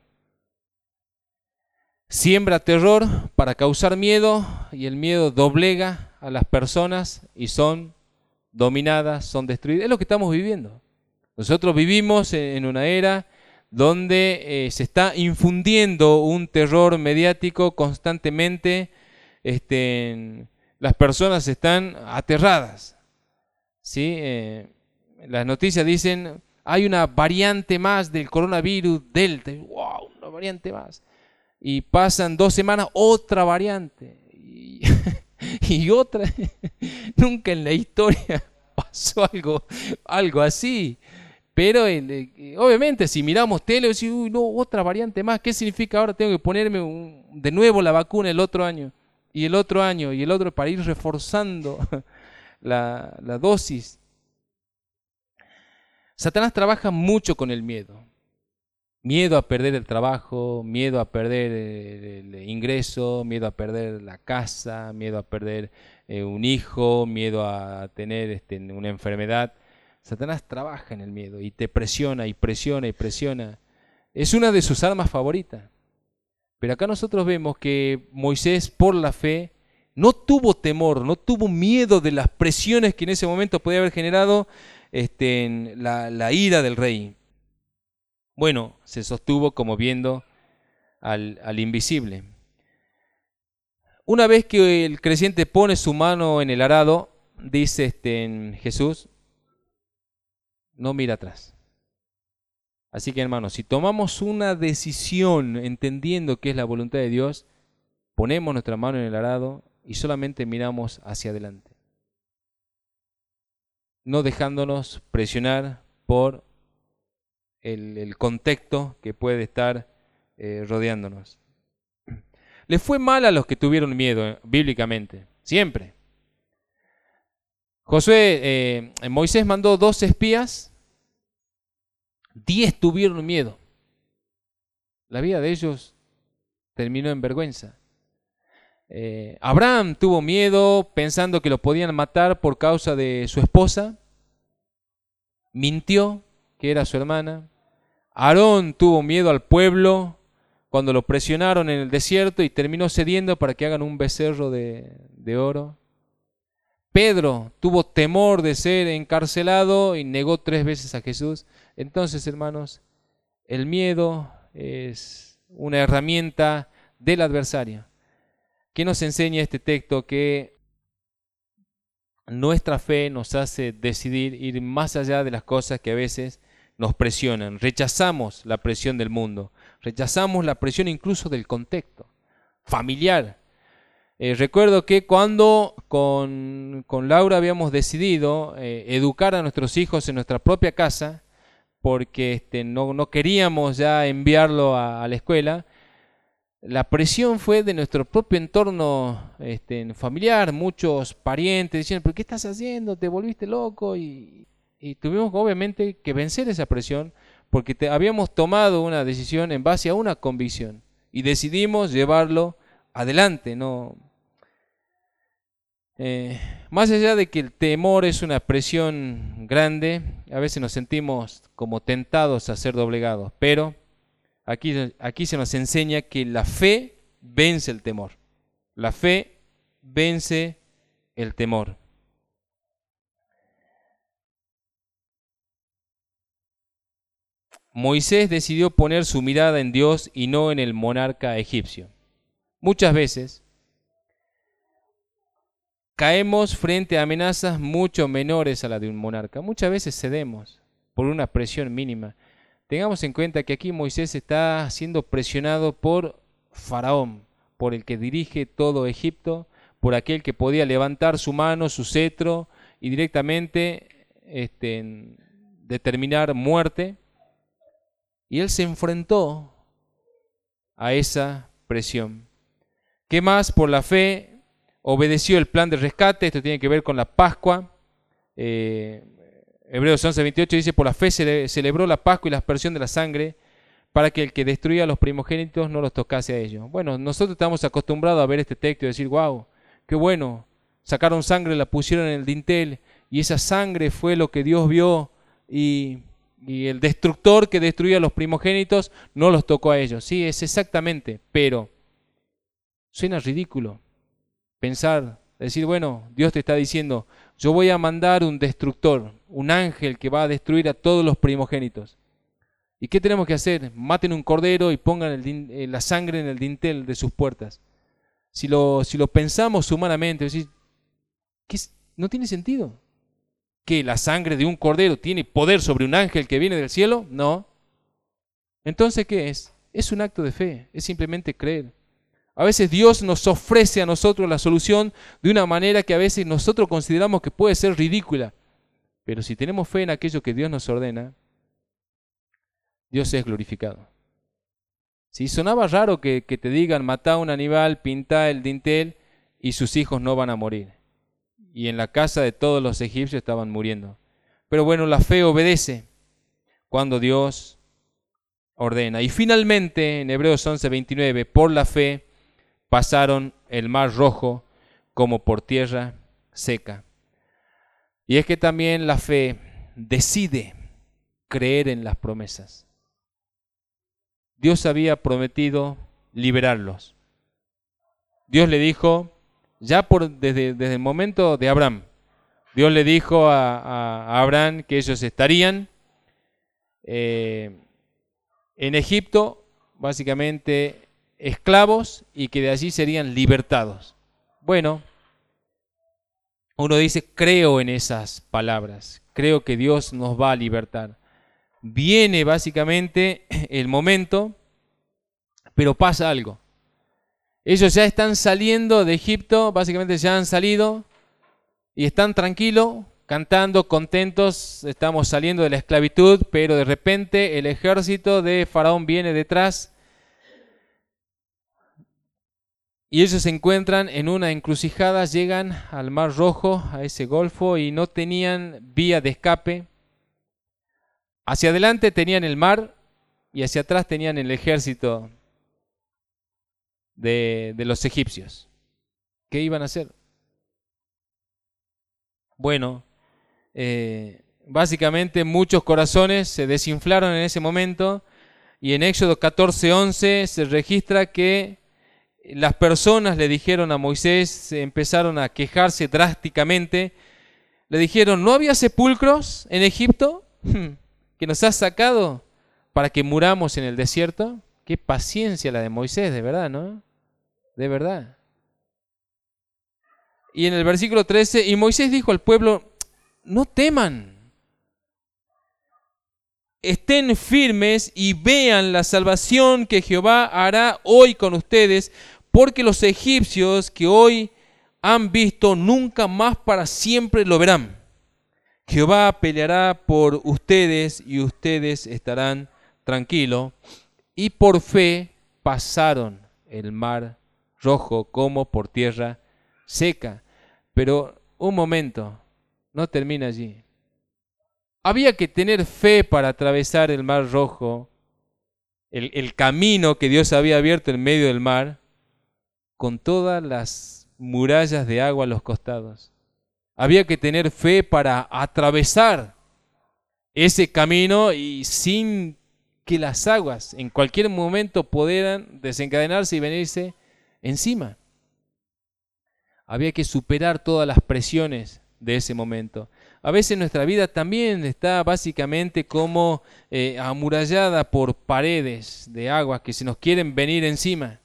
Siembra terror para causar miedo y el miedo doblega a las personas y son dominadas, son destruidas. Es lo que estamos viviendo. Nosotros vivimos en una era donde eh, se está infundiendo un terror mediático constantemente. Este, las personas están aterradas, ¿sí? Eh, Las noticias dicen, hay una variante más del coronavirus, Delta. ¡Wow! Una variante más. Y pasan dos semanas, otra variante. Y, y otra. Nunca en la historia pasó algo, algo así. Pero eh, obviamente si miramos tele, decimos, uy, no, otra variante más. ¿Qué significa ahora? Tengo que ponerme un, de nuevo la vacuna el otro año. Y el otro año, y el otro, para ir reforzando la, la dosis. Satanás trabaja mucho con el miedo. Miedo a perder el trabajo, miedo a perder el, el ingreso, miedo a perder la casa, miedo a perder eh, un hijo, miedo a tener este, una enfermedad. Satanás trabaja en el miedo y te presiona y presiona y presiona. Es una de sus armas favoritas. Pero acá nosotros vemos que Moisés, por la fe, no tuvo temor, no tuvo miedo de las presiones que en ese momento podía haber generado Este, la, la ira del rey. Bueno, se sostuvo como viendo al, al invisible. Una vez que el creyente pone su mano en el arado, dice este, en Jesús, no mira atrás. Así que, hermanos, si tomamos una decisión entendiendo que es la voluntad de Dios, ponemos nuestra mano en el arado y solamente miramos hacia adelante, no dejándonos presionar por el, el contexto que puede estar eh, rodeándonos. Les fue mal a los que tuvieron miedo, eh, bíblicamente, siempre. Josué, eh, Moisés mandó dos espías, diez tuvieron miedo. La vida de ellos terminó en vergüenza. Eh, Abraham tuvo miedo pensando que lo podían matar por causa de su esposa. Mintió que era su hermana. Aarón tuvo miedo al pueblo cuando lo presionaron en el desierto y terminó cediendo para que hagan un becerro de, de oro. Pedro tuvo temor de ser encarcelado y negó tres veces a Jesús. Entonces, hermanos, el miedo es una herramienta del adversario. ¿Qué nos enseña este texto? Que nuestra fe nos hace decidir ir más allá de las cosas que a veces nos presionan. Rechazamos la presión del mundo, rechazamos la presión incluso del contexto familiar. Eh, recuerdo que cuando con, con Laura habíamos decidido eh, educar a nuestros hijos en nuestra propia casa, porque este, no, no queríamos ya enviarlo a, a la escuela, la presión fue de nuestro propio entorno este, familiar, muchos parientes diciendo, ¿pero qué estás haciendo? ¿Te volviste loco? Y, y tuvimos obviamente que vencer esa presión porque te, habíamos tomado una decisión en base a una convicción y decidimos llevarlo adelante. ¿no? Eh, más allá de que el temor es una presión grande, a veces nos sentimos como tentados a ser doblegados, pero Aquí, aquí se nos enseña que la fe vence el temor. La fe vence el temor. Moisés decidió poner su mirada en Dios y no en el monarca egipcio. Muchas veces caemos frente a amenazas mucho menores a la de un monarca. Muchas veces cedemos por una presión mínima. Tengamos en cuenta que aquí Moisés está siendo presionado por Faraón, por el que dirige todo Egipto, por aquel que podía levantar su mano, su cetro y directamente este, determinar muerte. Y él se enfrentó a esa presión. ¿Qué más? Por la fe obedeció el plan de rescate. Esto tiene que ver con la Pascua. Eh, Hebreos once veintiocho dice, por la fe se celebró la Pascua y la aspersión de la sangre para que el que destruía a los primogénitos no los tocase a ellos. Bueno, nosotros estamos acostumbrados a ver este texto y decir, wow, qué bueno, sacaron sangre, la pusieron en el dintel y esa sangre fue lo que Dios vio y, y el destructor que destruía a los primogénitos no los tocó a ellos. Sí, es exactamente, pero suena ridículo pensar, decir, bueno, Dios te está diciendo, yo voy a mandar un destructor, un ángel que va a destruir a todos los primogénitos. ¿Y qué tenemos que hacer? Maten un cordero y pongan el din, eh, la sangre en el dintel de sus puertas. Si lo, si lo pensamos humanamente, decir, ¿qué es? No tiene sentido. ¿Que la sangre de un cordero tiene poder sobre un ángel que viene del cielo? No. Entonces, ¿qué es? Es un acto de fe, es simplemente creer. A veces Dios nos ofrece a nosotros la solución de una manera que a veces nosotros consideramos que puede ser ridícula. Pero si tenemos fe en aquello que Dios nos ordena, Dios es glorificado. Si sonaba raro que, que te digan, matá un animal, pintá el dintel y sus hijos no van a morir. Y en la casa de todos los egipcios estaban muriendo. Pero bueno, la fe obedece cuando Dios ordena. Y finalmente, en Hebreos once veintinueve, por la fe, pasaron el mar rojo como por tierra seca. Y es que también la fe decide creer en las promesas. Dios había prometido liberarlos. Dios le dijo, ya por, desde, desde el momento de Abraham, Dios le dijo a, a, a Abraham que ellos estarían eh, en Egipto, básicamente esclavos y que de allí serían libertados. Bueno, uno dice, creo en esas palabras, creo que Dios nos va a libertar. viene básicamente el momento, pero pasa algo. Ellos ya están saliendo de Egipto, básicamente ya han salido y están tranquilos, cantando, contentos, estamos saliendo de la esclavitud, pero de repente el ejército de Faraón viene detrás y ellos se encuentran en una encrucijada, llegan al Mar Rojo, a ese golfo, y no tenían vía de escape. Hacia adelante tenían el mar y hacia atrás tenían el ejército de, de los egipcios. ¿Qué iban a hacer? Bueno, eh, básicamente muchos corazones se desinflaron en ese momento, y en Éxodo catorce once se registra que las personas le dijeron a Moisés, se empezaron a quejarse drásticamente, le dijeron: ¿no había sepulcros en Egipto que nos has sacado para que muramos en el desierto? Qué paciencia la de Moisés, de verdad, ¿no? De verdad. Y en el versículo trece, y Moisés dijo al pueblo: no teman, estén firmes y vean la salvación que Jehová hará hoy con ustedes, porque los egipcios que hoy han visto nunca más para siempre lo verán. Jehová peleará por ustedes y ustedes estarán tranquilos. Y por fe pasaron el Mar Rojo como por tierra seca. Pero un momento, no termina allí. Había que tener fe para atravesar el Mar Rojo, el, el camino que Dios había abierto en medio del mar, con todas las murallas de agua a los costados. Había que tener fe para atravesar ese camino y sin que las aguas en cualquier momento pudieran desencadenarse y venirse encima. Había que superar todas las presiones de ese momento. A veces nuestra vida también está básicamente como eh, amurallada por paredes de agua que se nos quieren venir encima.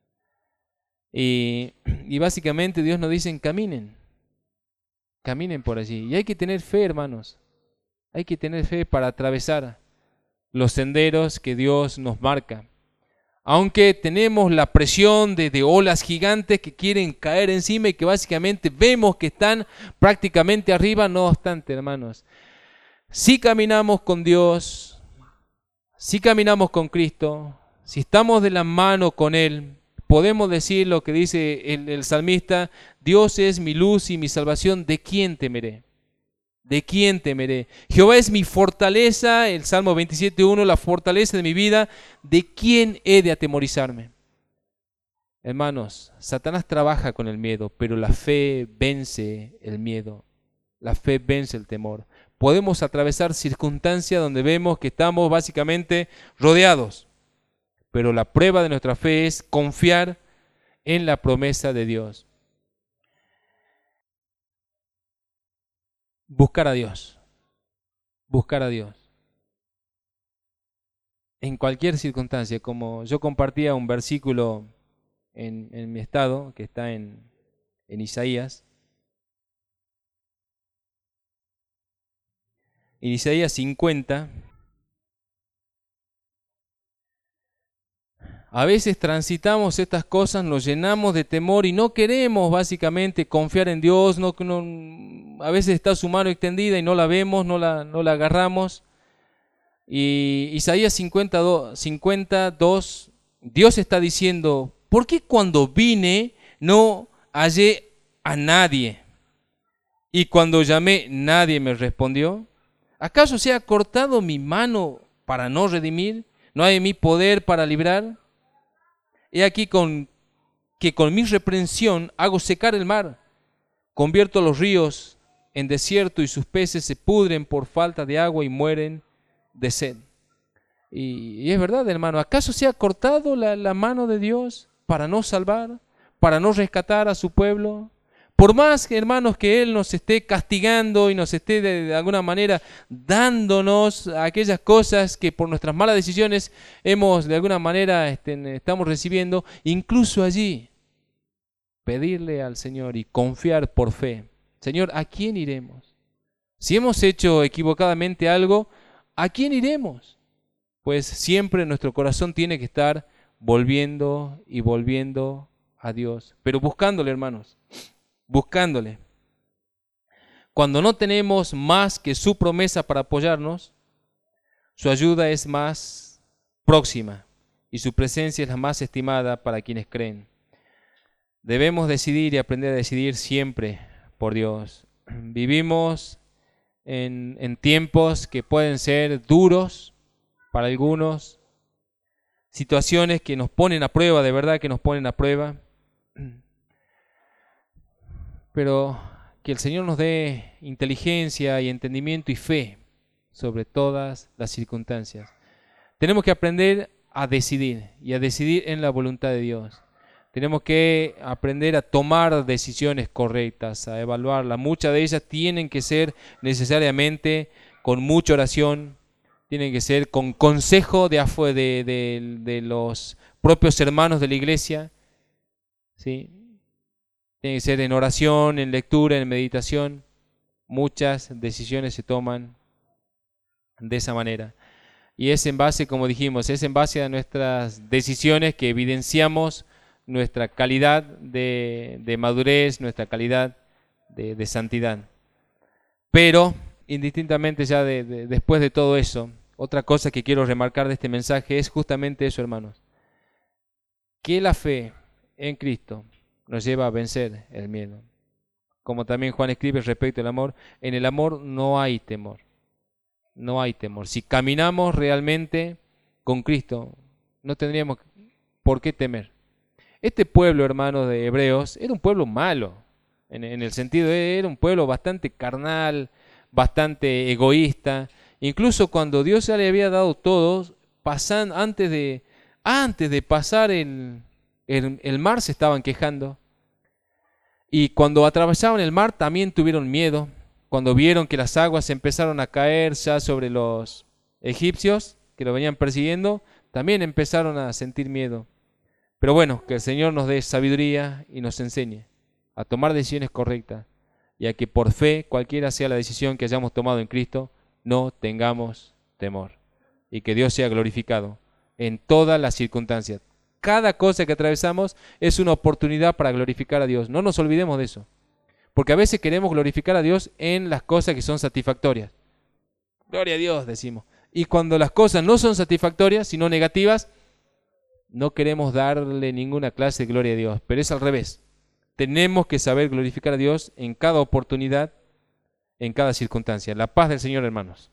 Y, y básicamente Dios nos dice: caminen, caminen por allí. Y hay que tener fe, hermanos. Hay que tener fe para atravesar los senderos que Dios nos marca. Aunque tenemos la presión de, de olas gigantes que quieren caer encima y que básicamente vemos que están prácticamente arriba, no obstante, hermanos, si caminamos con Dios, si caminamos con Cristo, si estamos de la mano con Él, podemos decir lo que dice el, el salmista: Dios es mi luz y mi salvación, ¿de quién temeré? ¿De quién temeré? Jehová es mi fortaleza, el Salmo veintisiete uno, la fortaleza de mi vida, ¿de quién he de atemorizarme? Hermanos, Satanás trabaja con el miedo, pero la fe vence el miedo, la fe vence el temor. Podemos atravesar circunstancias donde vemos que estamos básicamente rodeados, pero la prueba de nuestra fe es confiar en la promesa de Dios. Buscar a Dios, buscar a Dios. En cualquier circunstancia, como yo compartía un versículo en, en mi estado, que está en, en Isaías. En Isaías cincuenta, a veces transitamos estas cosas, nos llenamos de temor y no queremos básicamente confiar en Dios. No, no, a veces está su mano extendida y no la vemos, no la, no la agarramos. Y Isaías cincuenta, cincuenta dos, Dios está diciendo: ¿por qué cuando vine no hallé a nadie? Y cuando llamé, nadie me respondió. ¿Acaso se ha cortado mi mano para no redimir? ¿No hay en mí poder para librar? He aquí con, que con mi reprensión hago secar el mar, convierto los ríos en desierto y sus peces se pudren por falta de agua y mueren de sed. Y, y es verdad, hermano, ¿acaso se ha cortado la, la mano de Dios para no salvar, para no rescatar a su pueblo? Por más, hermanos, que Él nos esté castigando y nos esté de, de alguna manera dándonos aquellas cosas que por nuestras malas decisiones hemos de alguna manera este, estamos recibiendo, incluso allí pedirle al Señor y confiar por fe: Señor, ¿a quién iremos? Si hemos hecho equivocadamente algo, ¿a quién iremos? Pues siempre nuestro corazón tiene que estar volviendo y volviendo a Dios, pero buscándole, hermanos, buscándole. Cuando no tenemos más que su promesa para apoyarnos, su ayuda es más próxima y su presencia es la más estimada para quienes creen. Debemos decidir y aprender a decidir siempre por Dios. Vivimos en, en tiempos que pueden ser duros para algunos, situaciones que nos ponen a prueba, de verdad que nos ponen a prueba, pero que el Señor nos dé inteligencia y entendimiento y fe sobre todas las circunstancias. Tenemos que aprender a decidir y a decidir en la voluntad de Dios. Tenemos que aprender a tomar decisiones correctas, a evaluarlas. Muchas de ellas tienen que ser necesariamente con mucha oración, tienen que ser con consejo de, de, de, de los propios hermanos de la iglesia, ¿sí? Tiene que ser en oración, en lectura, en meditación. Muchas decisiones se toman de esa manera. Y es en base, como dijimos, es en base a nuestras decisiones que evidenciamos nuestra calidad de, de madurez, nuestra calidad de, de santidad. Pero, indistintamente ya de, de, después de todo eso, otra cosa que quiero remarcar de este mensaje es justamente eso, hermanos. Que la fe en Cristo nos lleva a vencer el miedo. Como también Juan escribe respecto al amor, en el amor no hay temor. No hay temor. Si caminamos realmente con Cristo, no tendríamos por qué temer. Este pueblo, hermanos de Hebreos, era un pueblo malo, en, en el sentido de era un pueblo bastante carnal, bastante egoísta. Incluso cuando Dios ya le había dado todo, pasan, antes, de, antes de pasar el, el, el mar se estaban quejando. Y cuando atravesaban el mar también tuvieron miedo. Cuando vieron que las aguas empezaron a caer ya sobre los egipcios que lo venían persiguiendo, también empezaron a sentir miedo. Pero bueno, que el Señor nos dé sabiduría y nos enseñe a tomar decisiones correctas y a que por fe, cualquiera sea la decisión que hayamos tomado en Cristo, no tengamos temor. Y que Dios sea glorificado en todas las circunstancias. Cada cosa que atravesamos es una oportunidad para glorificar a Dios. No nos olvidemos de eso. Porque a veces queremos glorificar a Dios en las cosas que son satisfactorias. Gloria a Dios, decimos. Y cuando las cosas no son satisfactorias, sino negativas, no queremos darle ninguna clase de gloria a Dios. Pero es al revés. Tenemos que saber glorificar a Dios en cada oportunidad, en cada circunstancia. La paz del Señor, hermanos.